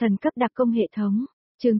Thần cấp đặc công hệ thống, chương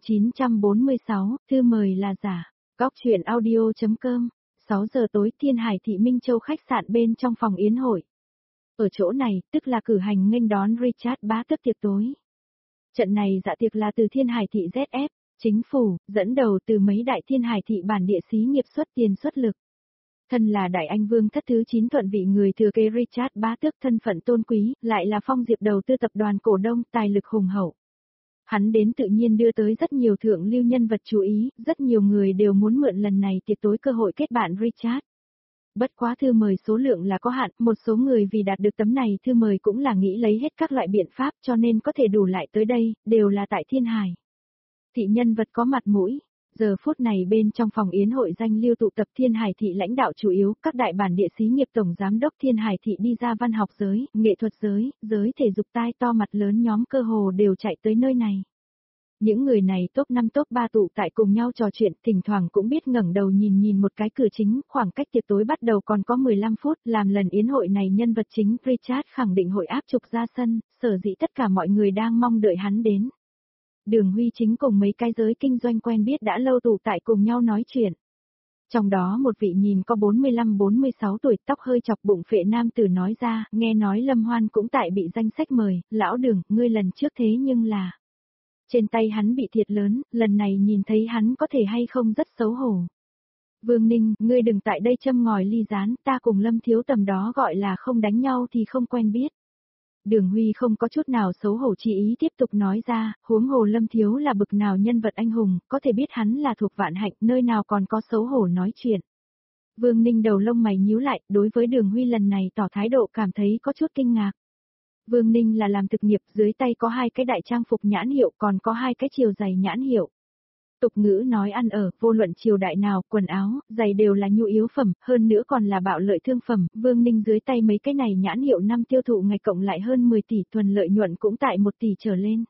946, thư mời là giả. Góc truyện audio.com, 6 giờ tối Thiên Hải thị Minh Châu khách sạn bên trong phòng yến hội. Ở chỗ này, tức là cử hành nghênh đón Richard Bá Tước tiệc tối. Trận này dạ tiệc là từ Thiên Hải thị ZF, chính phủ, dẫn đầu từ mấy đại Thiên Hải thị bản địa xí nghiệp xuất tiền xuất lực. Thân là Đại Anh Vương thất thứ 9 thuận vị người thừa kế Richard Bá Tước thân phận tôn quý, lại là Phong Diệp đầu tư tập đoàn cổ đông tài lực hùng hậu. Hắn đến tự nhiên đưa tới rất nhiều thượng lưu nhân vật chú ý, rất nhiều người đều muốn mượn lần này tiệc tối cơ hội kết bạn Richard. Bất quá thư mời số lượng là có hạn, một số người vì đạt được tấm này thư mời cũng là nghĩ lấy hết các loại biện pháp cho nên có thể đủ lại tới đây, đều là tại Thiên Hải thị nhân vật có mặt mũi. Giờ phút này bên trong phòng yến hội danh lưu tụ tập Thiên Hải thị lãnh đạo chủ yếu, các đại bản địa xí nghiệp tổng giám đốc Thiên Hải thị đi ra văn học giới, nghệ thuật giới, giới thể dục tai to mặt lớn nhóm cơ hồ đều chạy tới nơi này. Những người này top 5 top 3 tụ tại cùng nhau trò chuyện, thỉnh thoảng cũng biết ngẩng đầu nhìn một cái cửa chính, khoảng cách tiệc tối bắt đầu còn có 15 phút, làm lần yến hội này nhân vật chính Richard khẳng định hội áp trục ra sân, sở dĩ tất cả mọi người đang mong đợi hắn đến. Đường Huy chính cùng mấy cái giới kinh doanh quen biết đã lâu tụ tại cùng nhau nói chuyện. Trong đó một vị nhìn có 45-46 tuổi, tóc hơi chọc bụng phệ nam tử nói ra, nghe nói Lâm Hoan cũng tại bị danh sách mời, lão Đường, ngươi lần trước thế nhưng là... Trên tay hắn bị thiệt lớn, lần này nhìn thấy hắn có thể hay không rất xấu hổ. Vương Ninh, ngươi đừng tại đây châm ngòi ly gián, ta cùng Lâm Thiếu tầm đó gọi là không đánh nhau thì không quen biết. Đường Huy không có chút nào xấu hổ chi ý tiếp tục nói ra, huống hồ Lâm Thiếu là bực nào nhân vật anh hùng, có thể biết hắn là thuộc Vạn Hạnh, nơi nào còn có xấu hổ nói chuyện. Vương Ninh đầu lông mày nhíu lại, đối với Đường Huy lần này tỏ thái độ cảm thấy có chút kinh ngạc. Vương Ninh là làm thực nghiệp, dưới tay có 2 cái đại trang phục nhãn hiệu, còn có 2 cái chiều giày nhãn hiệu. Tục ngữ nói ăn ở, vô luận triều đại nào, quần áo, giày đều là nhu yếu phẩm, hơn nữa còn là bạo lợi thương phẩm, Vương Ninh dưới tay mấy cái này nhãn hiệu năm tiêu thụ ngày cộng lại hơn 10 tỷ, thuần lợi nhuận cũng tại 1 tỷ trở lên.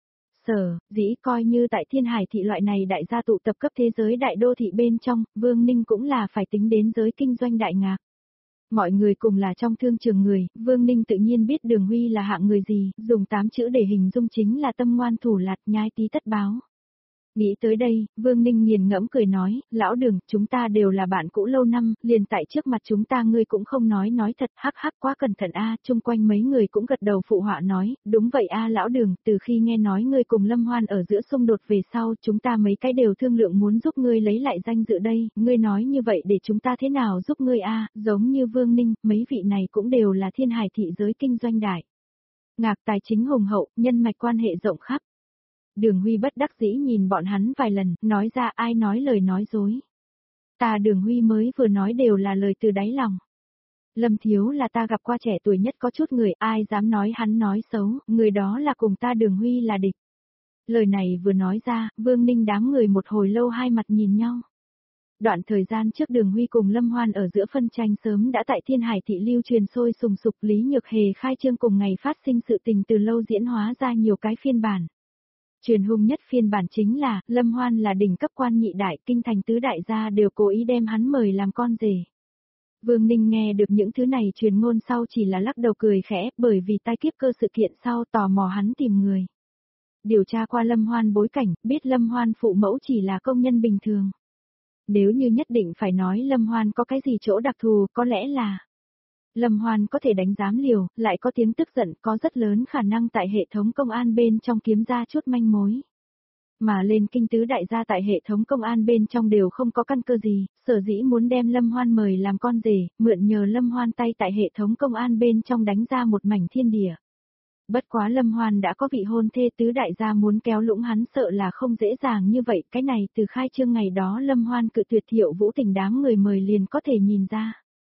Dĩ coi như tại Thiên Hải thị loại này đại gia tụ tập cấp thế giới đại đô thị bên trong, Vương Ninh cũng là phải tính đến giới kinh doanh đại ngạc. Mọi người cùng là trong thương trường người, Vương Ninh tự nhiên biết Đường Huy là hạng người gì, dùng 8 chữ để hình dung chính là tâm ngoan thủ lạt, nhai tí tất báo. Nghĩ tới đây, Vương Ninh nghiền ngẫm cười nói, lão Đường, chúng ta đều là bạn cũ lâu năm, liền tại trước mặt chúng ta ngươi cũng không nói thật, hắc hắc quá cẩn thận a. Chung quanh mấy người cũng gật đầu phụ họa nói, đúng vậy a lão Đường, từ khi nghe nói ngươi cùng Lâm Hoan ở giữa xung đột về sau, chúng ta mấy cái đều thương lượng muốn giúp ngươi lấy lại danh dự đây, ngươi nói như vậy để chúng ta thế nào giúp ngươi a? Giống như Vương Ninh, mấy vị này cũng đều là Thiên Hải thị giới kinh doanh đại ngạc tài chính hùng hậu, nhân mạch quan hệ rộng khắp. Đường Huy bất đắc dĩ nhìn bọn hắn vài lần, nói ra ai nói lời nói dối. Ta Đường Huy mới vừa nói đều là lời từ đáy lòng. Lâm Thiếu là ta gặp qua trẻ tuổi nhất có chút người, ai dám nói hắn nói xấu, người đó là cùng ta Đường Huy là địch. Lời này vừa nói ra, Vương Ninh đám người một hồi lâu hai mặt nhìn nhau. Đoạn thời gian trước Đường Huy cùng Lâm Hoan ở giữa phân tranh sớm đã tại Thiên Hải thị lưu truyền sôi sùng sục, Lý Nhược Hề khai trương cùng ngày phát sinh sự tình từ lâu diễn hóa ra nhiều cái phiên bản. Truyền hung nhất phiên bản chính là, Lâm Hoan là đỉnh cấp quan nhị đại, kinh thành tứ đại gia đều cố ý đem hắn mời làm con rể. Vương Ninh nghe được những thứ này truyền ngôn sau chỉ là lắc đầu cười khẽ, bởi vì tai kiếp cơ sự kiện sau tò mò hắn tìm người. Điều tra qua Lâm Hoan bối cảnh, biết Lâm Hoan phụ mẫu chỉ là công nhân bình thường. Nếu như nhất định phải nói Lâm Hoan có cái gì chỗ đặc thù, có lẽ là Lâm Hoan có thể đánh giám liều, lại có tiếng tức giận, có rất lớn khả năng tại hệ thống công an bên trong kiếm ra chút manh mối. Mà lên kinh tứ đại gia tại hệ thống công an bên trong đều không có căn cơ gì, sở dĩ muốn đem Lâm Hoan mời làm con rể, mượn nhờ Lâm Hoan tay tại hệ thống công an bên trong đánh ra một mảnh thiên địa. Bất quá Lâm Hoan đã có vị hôn thê, tứ đại gia muốn kéo lũng hắn sợ là không dễ dàng như vậy, cái này từ khai trương ngày đó Lâm Hoan cự tuyệt Thiệu Vũ Tình đám người mời liền có thể nhìn ra.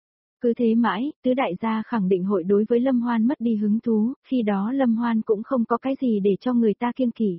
Cứ thế mãi, tứ đại gia khẳng định hội đối với Lâm Hoan mất đi hứng thú, khi đó Lâm Hoan cũng không có cái gì để cho người ta kiêng kỵ.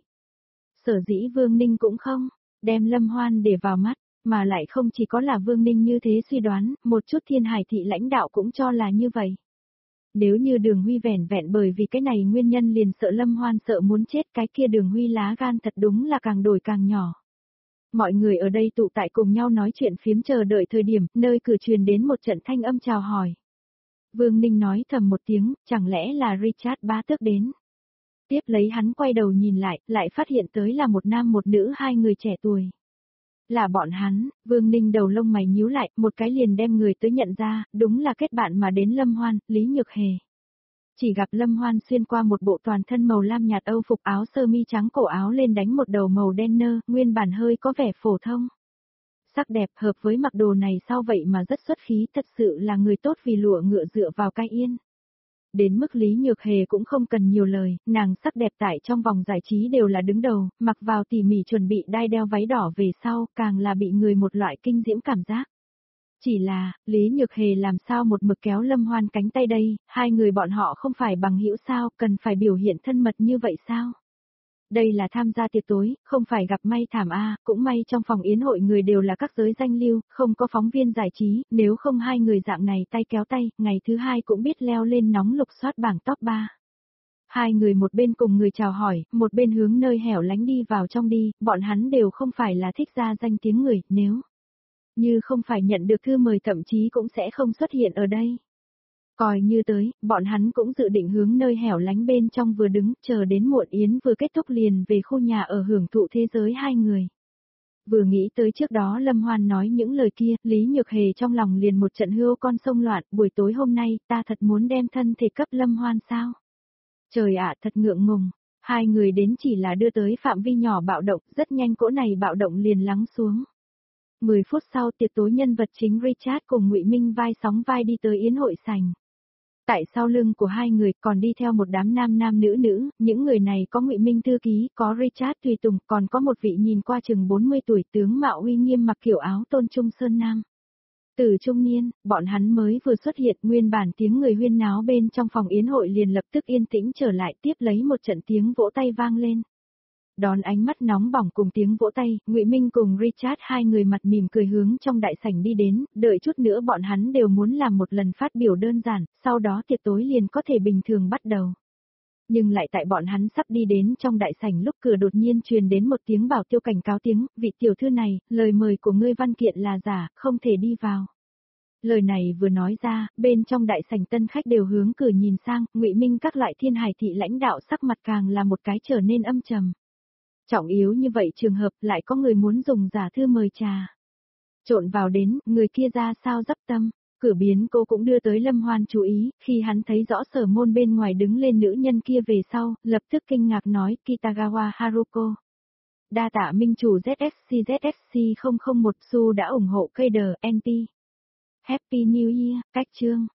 Sở dĩ Vương Ninh cũng không đem Lâm Hoan để vào mắt, mà lại không chỉ có là Vương Ninh như thế suy đoán, một chút Thiên Hải thị lãnh đạo cũng cho là như vậy. Nếu như Đường Huy vẻn vẹn bởi vì cái này nguyên nhân liền sợ Lâm Hoan sợ muốn chết, cái kia Đường Huy lá gan thật đúng là càng đổi càng nhỏ. Mọi người ở đây tụ tại cùng nhau nói chuyện phiếm chờ đợi thời điểm, nơi cửa truyền đến một trận thanh âm chào hỏi. Vương Ninh nói thầm một tiếng, chẳng lẽ là Richard Bá Tước đến. Tiếp lấy hắn quay đầu nhìn lại phát hiện tới là một nam một nữ hai người trẻ tuổi. Là bọn hắn, Vương Ninh đầu lông mày nhíu lại, một cái liền đem người tới nhận ra, đúng là kết bạn mà đến Lâm Hoan, Lý Nhược Hề. Chỉ gặp Lâm Hoan xuyên qua một bộ toàn thân màu lam nhạt âu phục áo sơ mi trắng cổ áo lên đánh một đầu màu đen nơ, nguyên bản hơi có vẻ phổ thông. Sắc đẹp hợp với mặc đồ này sao vậy mà rất xuất khí, thật sự là người tốt vì lụa ngựa dựa vào cái yên. Đến mức Lý Nhược Hề cũng không cần nhiều lời, nàng sắc đẹp tại trong vòng giải trí đều là đứng đầu, mặc vào tỉ mỉ chuẩn bị đai đeo váy đỏ về sau, càng là bị người một loại kinh diễm cảm giác. Chỉ là, Lý Nhược Hề làm sao một mực kéo Lâm Hoan cánh tay đây, hai người bọn họ không phải bằng hữu sao, cần phải biểu hiện thân mật như vậy sao? Đây là tham gia tiệc tối, không phải gặp may thảm cũng may trong phòng yến hội người đều là các giới danh lưu, không có phóng viên giải trí, nếu không hai người dạng này tay kéo tay, ngày thứ hai cũng biết leo lên nóng lục soát bảng top 3. Hai người một bên cùng người chào hỏi, một bên hướng nơi hẻo lánh đi vào trong đi, bọn hắn đều không phải là thích ra danh tiếng người, nếu như không phải nhận được thư mời thậm chí cũng sẽ không xuất hiện ở đây. Coi như tới, bọn hắn cũng dự định hướng nơi hẻo lánh bên trong vừa đứng, chờ đến muộn yến vừa kết thúc liền về khu nhà ở hưởng thụ thế giới hai người. Vừa nghĩ tới trước đó Lâm Hoan nói những lời kia, Lý Nhược Hề trong lòng liền một trận hươu con sông loạn, buổi tối hôm nay, ta thật muốn đem thân thể cấp Lâm Hoan sao? Trời ạ, thật ngượng ngùng, hai người đến chỉ là đưa tới phạm vi nhỏ bạo động, rất nhanh cỗ này bạo động liền lắng xuống. 10 phút sau tiệc tối nhân vật chính Richard cùng Ngụy Minh vai sóng vai đi tới yến hội sảnh. Tại sau lưng của hai người còn đi theo một đám nam nữ, những người này có Ngụy Minh thư ký, có Richard tùy tùng, còn có một vị nhìn qua chừng 40 tuổi tướng mạo uy nghiêm mặc kiểu áo tôn trung sơn nam. Từ trung niên, bọn hắn mới vừa xuất hiện, nguyên bản tiếng người huyên náo bên trong phòng yến hội liền lập tức yên tĩnh trở lại, tiếp lấy một trận tiếng vỗ tay vang lên. Đón ánh mắt nóng bỏng cùng tiếng vỗ tay, Ngụy Minh cùng Richard hai người mặt mỉm cười hướng trong đại sảnh đi đến, đợi chút nữa bọn hắn đều muốn làm một lần phát biểu đơn giản, sau đó tiệc tối liền có thể bình thường bắt đầu. Nhưng lại tại bọn hắn sắp đi đến trong đại sảnh lúc cửa đột nhiên truyền đến một tiếng bảo tiêu cảnh cáo tiếng, vị tiểu thư này, lời mời của ngươi văn kiện là giả, không thể đi vào. Lời này vừa nói ra, bên trong đại sảnh tân khách đều hướng cửa nhìn sang, Ngụy Minh các loại Thiên Hải thị lãnh đạo sắc mặt càng là một cái trở nên âm trầm. Trọng yếu như vậy trường hợp lại có người muốn dùng giả thư mời trà. Trộn vào đến, người kia ra sao dấp tâm, cửa biến cô cũng đưa tới Lâm Hoan chú ý, khi hắn thấy rõ Sở Môn bên ngoài đứng lên nữ nhân kia về sau, lập tức kinh ngạc nói Kitagawa Haruko. Đa tạ minh chủ ZSC 001 Su đã ủng hộ KDNP. Happy New Year, cách chương.